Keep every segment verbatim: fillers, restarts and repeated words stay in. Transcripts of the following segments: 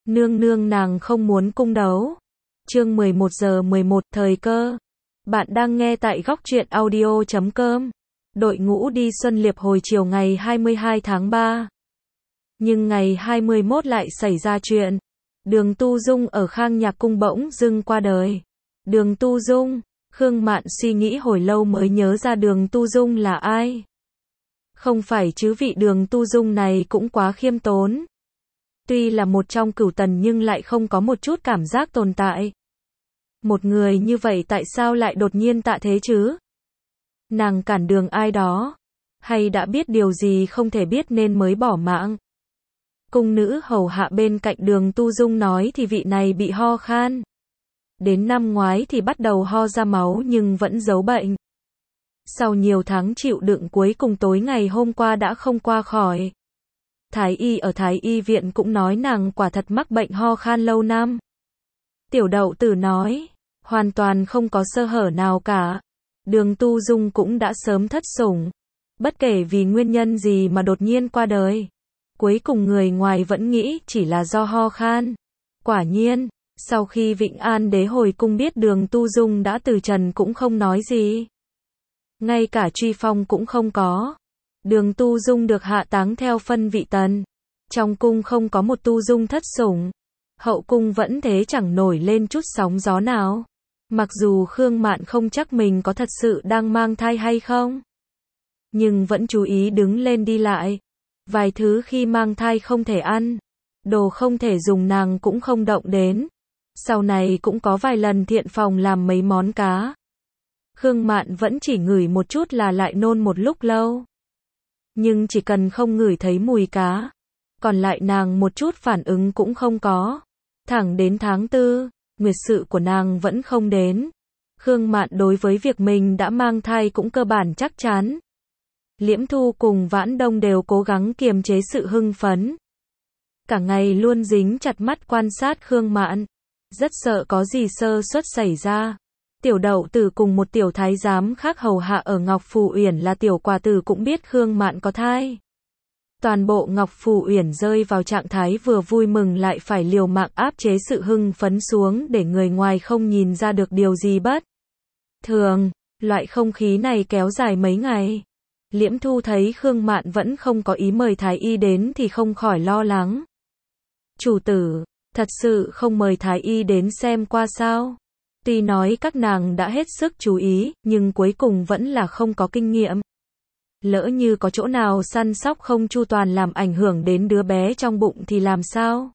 Nương nương nàng không muốn cung đấu. Chương mười một giờ mười một thời cơ. Bạn đang nghe tại góc truyện audio chấm com. Đội ngũ đi Xuân Liệp hồi chiều ngày hai mươi hai tháng ba. Nhưng ngày hai mươi mốt lại xảy ra chuyện. Đường Tu Dung ở Khang Nhạc Cung bỗng dưng qua đời. Đường Tu Dung, Khương Mạn suy nghĩ hồi lâu mới nhớ ra Đường Tu Dung là ai. Không phải chứ, vị Đường Tu Dung này cũng quá khiêm tốn. Tuy là một trong cửu tần nhưng lại không có một chút cảm giác tồn tại. Một người như vậy tại sao lại đột nhiên tạ thế chứ? Nàng cản đường ai đó? Hay đã biết điều gì không thể biết nên mới bỏ mạng? Cung nữ hầu hạ bên cạnh Đường Tu Dung nói thì vị này bị ho khan. Đến năm ngoái thì bắt đầu ho ra máu nhưng vẫn giấu bệnh. Sau nhiều tháng chịu đựng cuối cùng tối ngày hôm qua đã không qua khỏi. Thái y ở Thái y viện cũng nói nàng quả thật mắc bệnh ho khan lâu năm. Tiểu Đậu Tử nói, hoàn toàn không có sơ hở nào cả. Đường Tu Dung cũng đã sớm thất sủng. Bất kể vì nguyên nhân gì mà đột nhiên qua đời. Cuối cùng người ngoài vẫn nghĩ chỉ là do ho khan. Quả nhiên, sau khi Vịnh An Đế hồi cung biết Đường Tu Dung đã từ trần cũng không nói gì. Ngay cả truy phong cũng không có. Đường Tu Dung được hạ táng theo phân vị tần. Trong cung không có một Tu Dung thất sủng. Hậu cung vẫn thế chẳng nổi lên chút sóng gió nào. Mặc dù Khương Mạn không chắc mình có thật sự đang mang thai hay không. Nhưng vẫn chú ý đứng lên đi lại. Vài thứ khi mang thai không thể ăn. Đồ không thể dùng nàng cũng không động đến. Sau này cũng có vài lần thiện phòng làm mấy món cá. Khương Mạn vẫn chỉ ngửi một chút là lại nôn một lúc lâu. Nhưng chỉ cần không ngửi thấy mùi cá, còn lại nàng một chút phản ứng cũng không có. Thẳng đến tháng tư, nguyệt sự của nàng vẫn không đến. Khương Mạn đối với việc mình đã mang thai cũng cơ bản chắc chắn. Liễm Thu cùng Vãn Đông đều cố gắng kiềm chế sự hưng phấn. Cả ngày luôn dính chặt mắt quan sát Khương Mạn. Rất sợ có gì sơ suất xảy ra. Tiểu Đậu Tử cùng một tiểu thái giám khác hầu hạ ở Ngọc Phù Uyển là Tiểu Quả Tử cũng biết Khương Mạn có thai. Toàn bộ Ngọc Phù Uyển rơi vào trạng thái vừa vui mừng lại phải liều mạng áp chế sự hưng phấn xuống để người ngoài không nhìn ra được điều gì bất thường. Loại không khí này kéo dài mấy ngày. Liễm Thu thấy Khương Mạn vẫn không có ý mời Thái y đến thì không khỏi lo lắng. Chủ tử, thật sự không mời Thái y đến xem qua sao? Tuy nói các nàng đã hết sức chú ý, nhưng cuối cùng vẫn là không có kinh nghiệm. Lỡ như có chỗ nào săn sóc không chu toàn làm ảnh hưởng đến đứa bé trong bụng thì làm sao?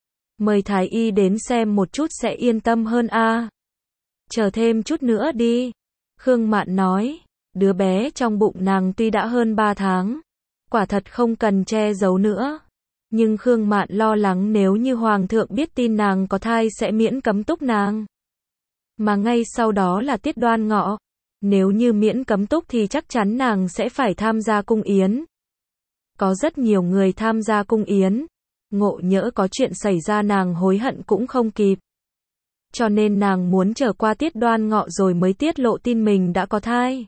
Mời Thái y đến xem một chút sẽ yên tâm hơn a. À. Chờ thêm chút nữa đi. Khương Mạn nói, đứa bé trong bụng nàng tuy đã hơn ba tháng. Quả thật không cần che giấu nữa. Nhưng Khương Mạn lo lắng nếu như Hoàng thượng biết tin nàng có thai sẽ miễn cấm túc nàng. Mà ngay sau đó là tiết Đoan Ngọ. Nếu như miễn cấm túc thì chắc chắn nàng sẽ phải tham gia cung yến. Có rất nhiều người tham gia cung yến. Ngộ nhỡ có chuyện xảy ra nàng hối hận cũng không kịp. Cho nên nàng muốn chờ qua tiết Đoan Ngọ rồi mới tiết lộ tin mình đã có thai.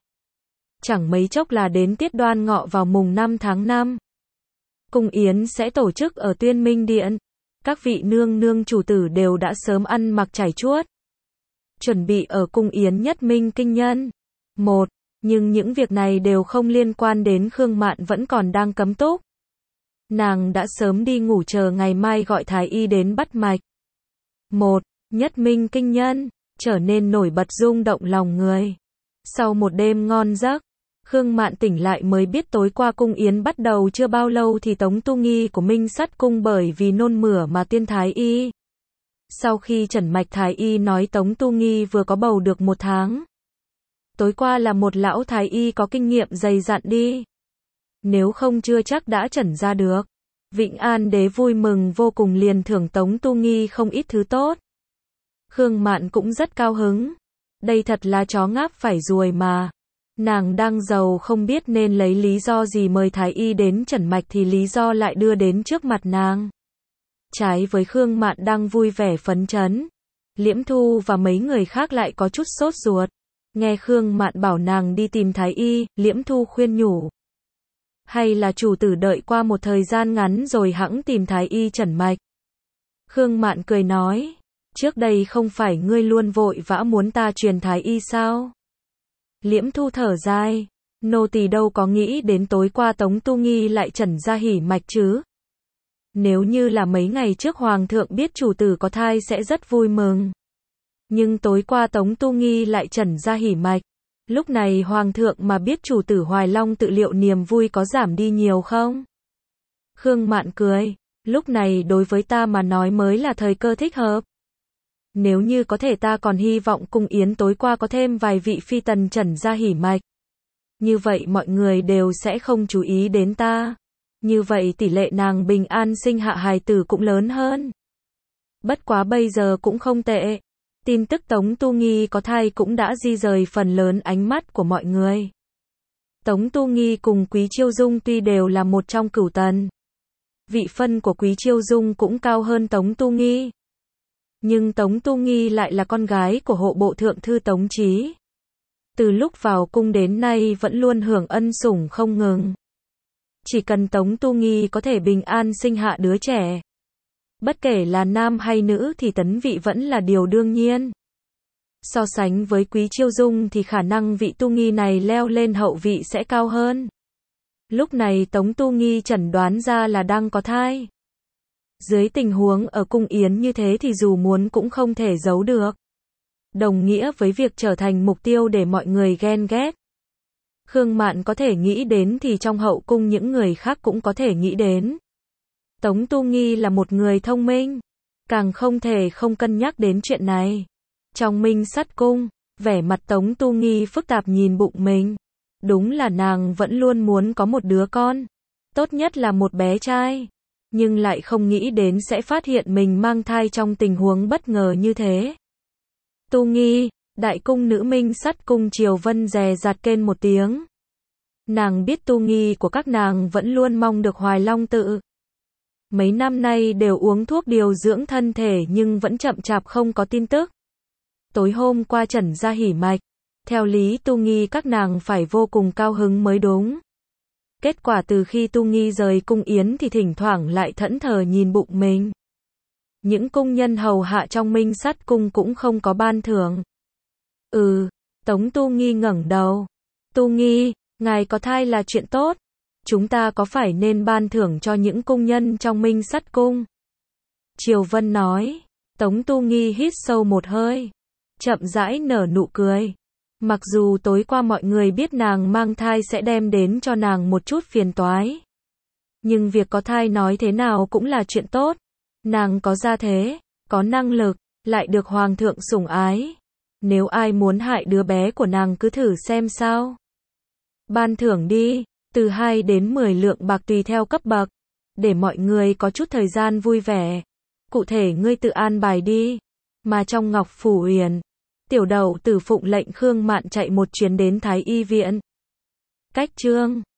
Chẳng mấy chốc là đến tiết Đoan Ngọ vào mùng năm tháng năm. Cung yến sẽ tổ chức ở Tuyên Minh Điện. Các vị nương nương chủ tử đều đã sớm ăn mặc trải chuốt. Chuẩn bị ở cung yến nhất minh kinh nhân. Một, nhưng những việc này đều không liên quan đến Khương Mạn vẫn còn đang cấm túc. Nàng đã sớm đi ngủ chờ ngày mai gọi Thái y đến bắt mạch. Một, nhất minh kinh nhân, trở nên nổi bật rung động lòng người. Sau một đêm ngon giấc, Khương Mạn tỉnh lại mới biết tối qua cung yến bắt đầu chưa bao lâu thì Tống Tu Nghi của Minh Sắt Cung bởi vì nôn mửa mà tiên Thái y. Sau khi trần mạch Thái y nói Tống Tu Nghi vừa có bầu được một tháng. Tối qua là một lão Thái y có kinh nghiệm dày dặn đi. Nếu không chưa chắc đã trần ra được. Vịnh An Đế vui mừng vô cùng liền thưởng Tống Tu Nghi không ít thứ tốt. Khương Mạn cũng rất cao hứng. Đây thật là chó ngáp phải ruồi mà. Nàng đang giàu không biết nên lấy lý do gì mời Thái y đến trần mạch thì lý do lại đưa đến trước mặt nàng. Trái với Khương Mạn đang vui vẻ phấn chấn. Liễm Thu và mấy người khác lại có chút sốt ruột. Nghe Khương Mạn bảo nàng đi tìm Thái y, Liễm Thu khuyên nhủ. Hay là chủ tử đợi qua một thời gian ngắn rồi hẵng tìm Thái y trần mạch. Khương Mạn cười nói, trước đây không phải ngươi luôn vội vã muốn ta truyền thái y sao? Liễm Thu thở dài, nô tỳ đâu có nghĩ đến tối qua Tống Tu Nghi lại trẩn ra hỉ mạch chứ. Nếu như là mấy ngày trước Hoàng thượng biết chủ tử có thai sẽ rất vui mừng. Nhưng tối qua Tống Tu Nghi lại trẩn ra hỉ mạch. Lúc này Hoàng thượng mà biết chủ tử Hoài Long tự liệu niềm vui có giảm đi nhiều không? Khương Mạn cười, lúc này đối với ta mà nói mới là thời cơ thích hợp. Nếu như có thể ta còn hy vọng cung yến tối qua có thêm vài vị phi tần trẩn ra hỉ mạch. Như vậy mọi người đều sẽ không chú ý đến ta. Như vậy tỷ lệ nàng bình an sinh hạ hài tử cũng lớn hơn. Bất quá bây giờ cũng không tệ. Tin tức Tống Tu Nghi có thai cũng đã di rời phần lớn ánh mắt của mọi người. Tống Tu Nghi cùng Quý Chiêu Dung tuy đều là một trong cửu tần. Vị phân của Quý Chiêu Dung cũng cao hơn Tống Tu Nghi. Nhưng Tống Tu Nghi lại là con gái của hộ bộ thượng thư Tống Chí. Từ lúc vào cung đến nay vẫn luôn hưởng ân sủng không ngừng. Chỉ cần Tống Tu Nghi có thể bình an sinh hạ đứa trẻ. Bất kể là nam hay nữ thì tấn vị vẫn là điều đương nhiên. So sánh với Quý Chiêu Dung thì khả năng vị Tu Nghi này leo lên hậu vị sẽ cao hơn. Lúc này Tống Tu Nghi chẩn đoán ra là đang có thai. Dưới tình huống ở cung yến như thế thì dù muốn cũng không thể giấu được. Đồng nghĩa với việc trở thành mục tiêu để mọi người ghen ghét. Khương Mạn có thể nghĩ đến thì trong hậu cung những người khác cũng có thể nghĩ đến. Tống Tu Nghi là một người thông minh, càng không thể không cân nhắc đến chuyện này. Trong Minh Sắt Cung, vẻ mặt Tống Tu Nghi phức tạp nhìn bụng mình. Đúng là nàng vẫn luôn muốn có một đứa con, tốt nhất là một bé trai, nhưng lại không nghĩ đến sẽ phát hiện mình mang thai trong tình huống bất ngờ như thế. Tu Nghi, đại cung nữ Minh Sắt Cung Triều Vân dè dặt kêu một tiếng. Nàng biết Tu Nghi của các nàng vẫn luôn mong được Hoài Long tự. Mấy năm nay đều uống thuốc điều dưỡng thân thể nhưng vẫn chậm chạp không có tin tức. Tối hôm qua trẩn ra hỉ mạch. Theo lý Tu Nghi các nàng phải vô cùng cao hứng mới đúng. Kết quả từ khi Tu Nghi rời cung yến thì thỉnh thoảng lại thẫn thờ nhìn bụng mình. Những cung nhân hầu hạ trong Minh Sắt Cung cũng không có ban thưởng. Ừ, Tống Tu Nghi ngẩng đầu. Tu Nghi, ngài có thai là chuyện tốt. Chúng ta có phải nên ban thưởng cho những cung nhân trong Minh Sắt Cung? Triều Vân nói. Tống Tu Nghi hít sâu một hơi, chậm rãi nở nụ cười. Mặc dù tối qua mọi người biết nàng mang thai sẽ đem đến cho nàng một chút phiền toái. Nhưng việc có thai nói thế nào cũng là chuyện tốt. Nàng có gia thế, có năng lực, lại được Hoàng thượng sủng ái. Nếu ai muốn hại đứa bé của nàng cứ thử xem sao. Ban thưởng đi, từ hai đến mười lượng bạc tùy theo cấp bậc. Để mọi người có chút thời gian vui vẻ. Cụ thể ngươi tự an bài đi. Mà trong Ngọc Phủ Uyển, Tiểu Đậu Tử phụng lệnh Khương Mạn chạy một chuyến đến Thái Y viện. Cách chương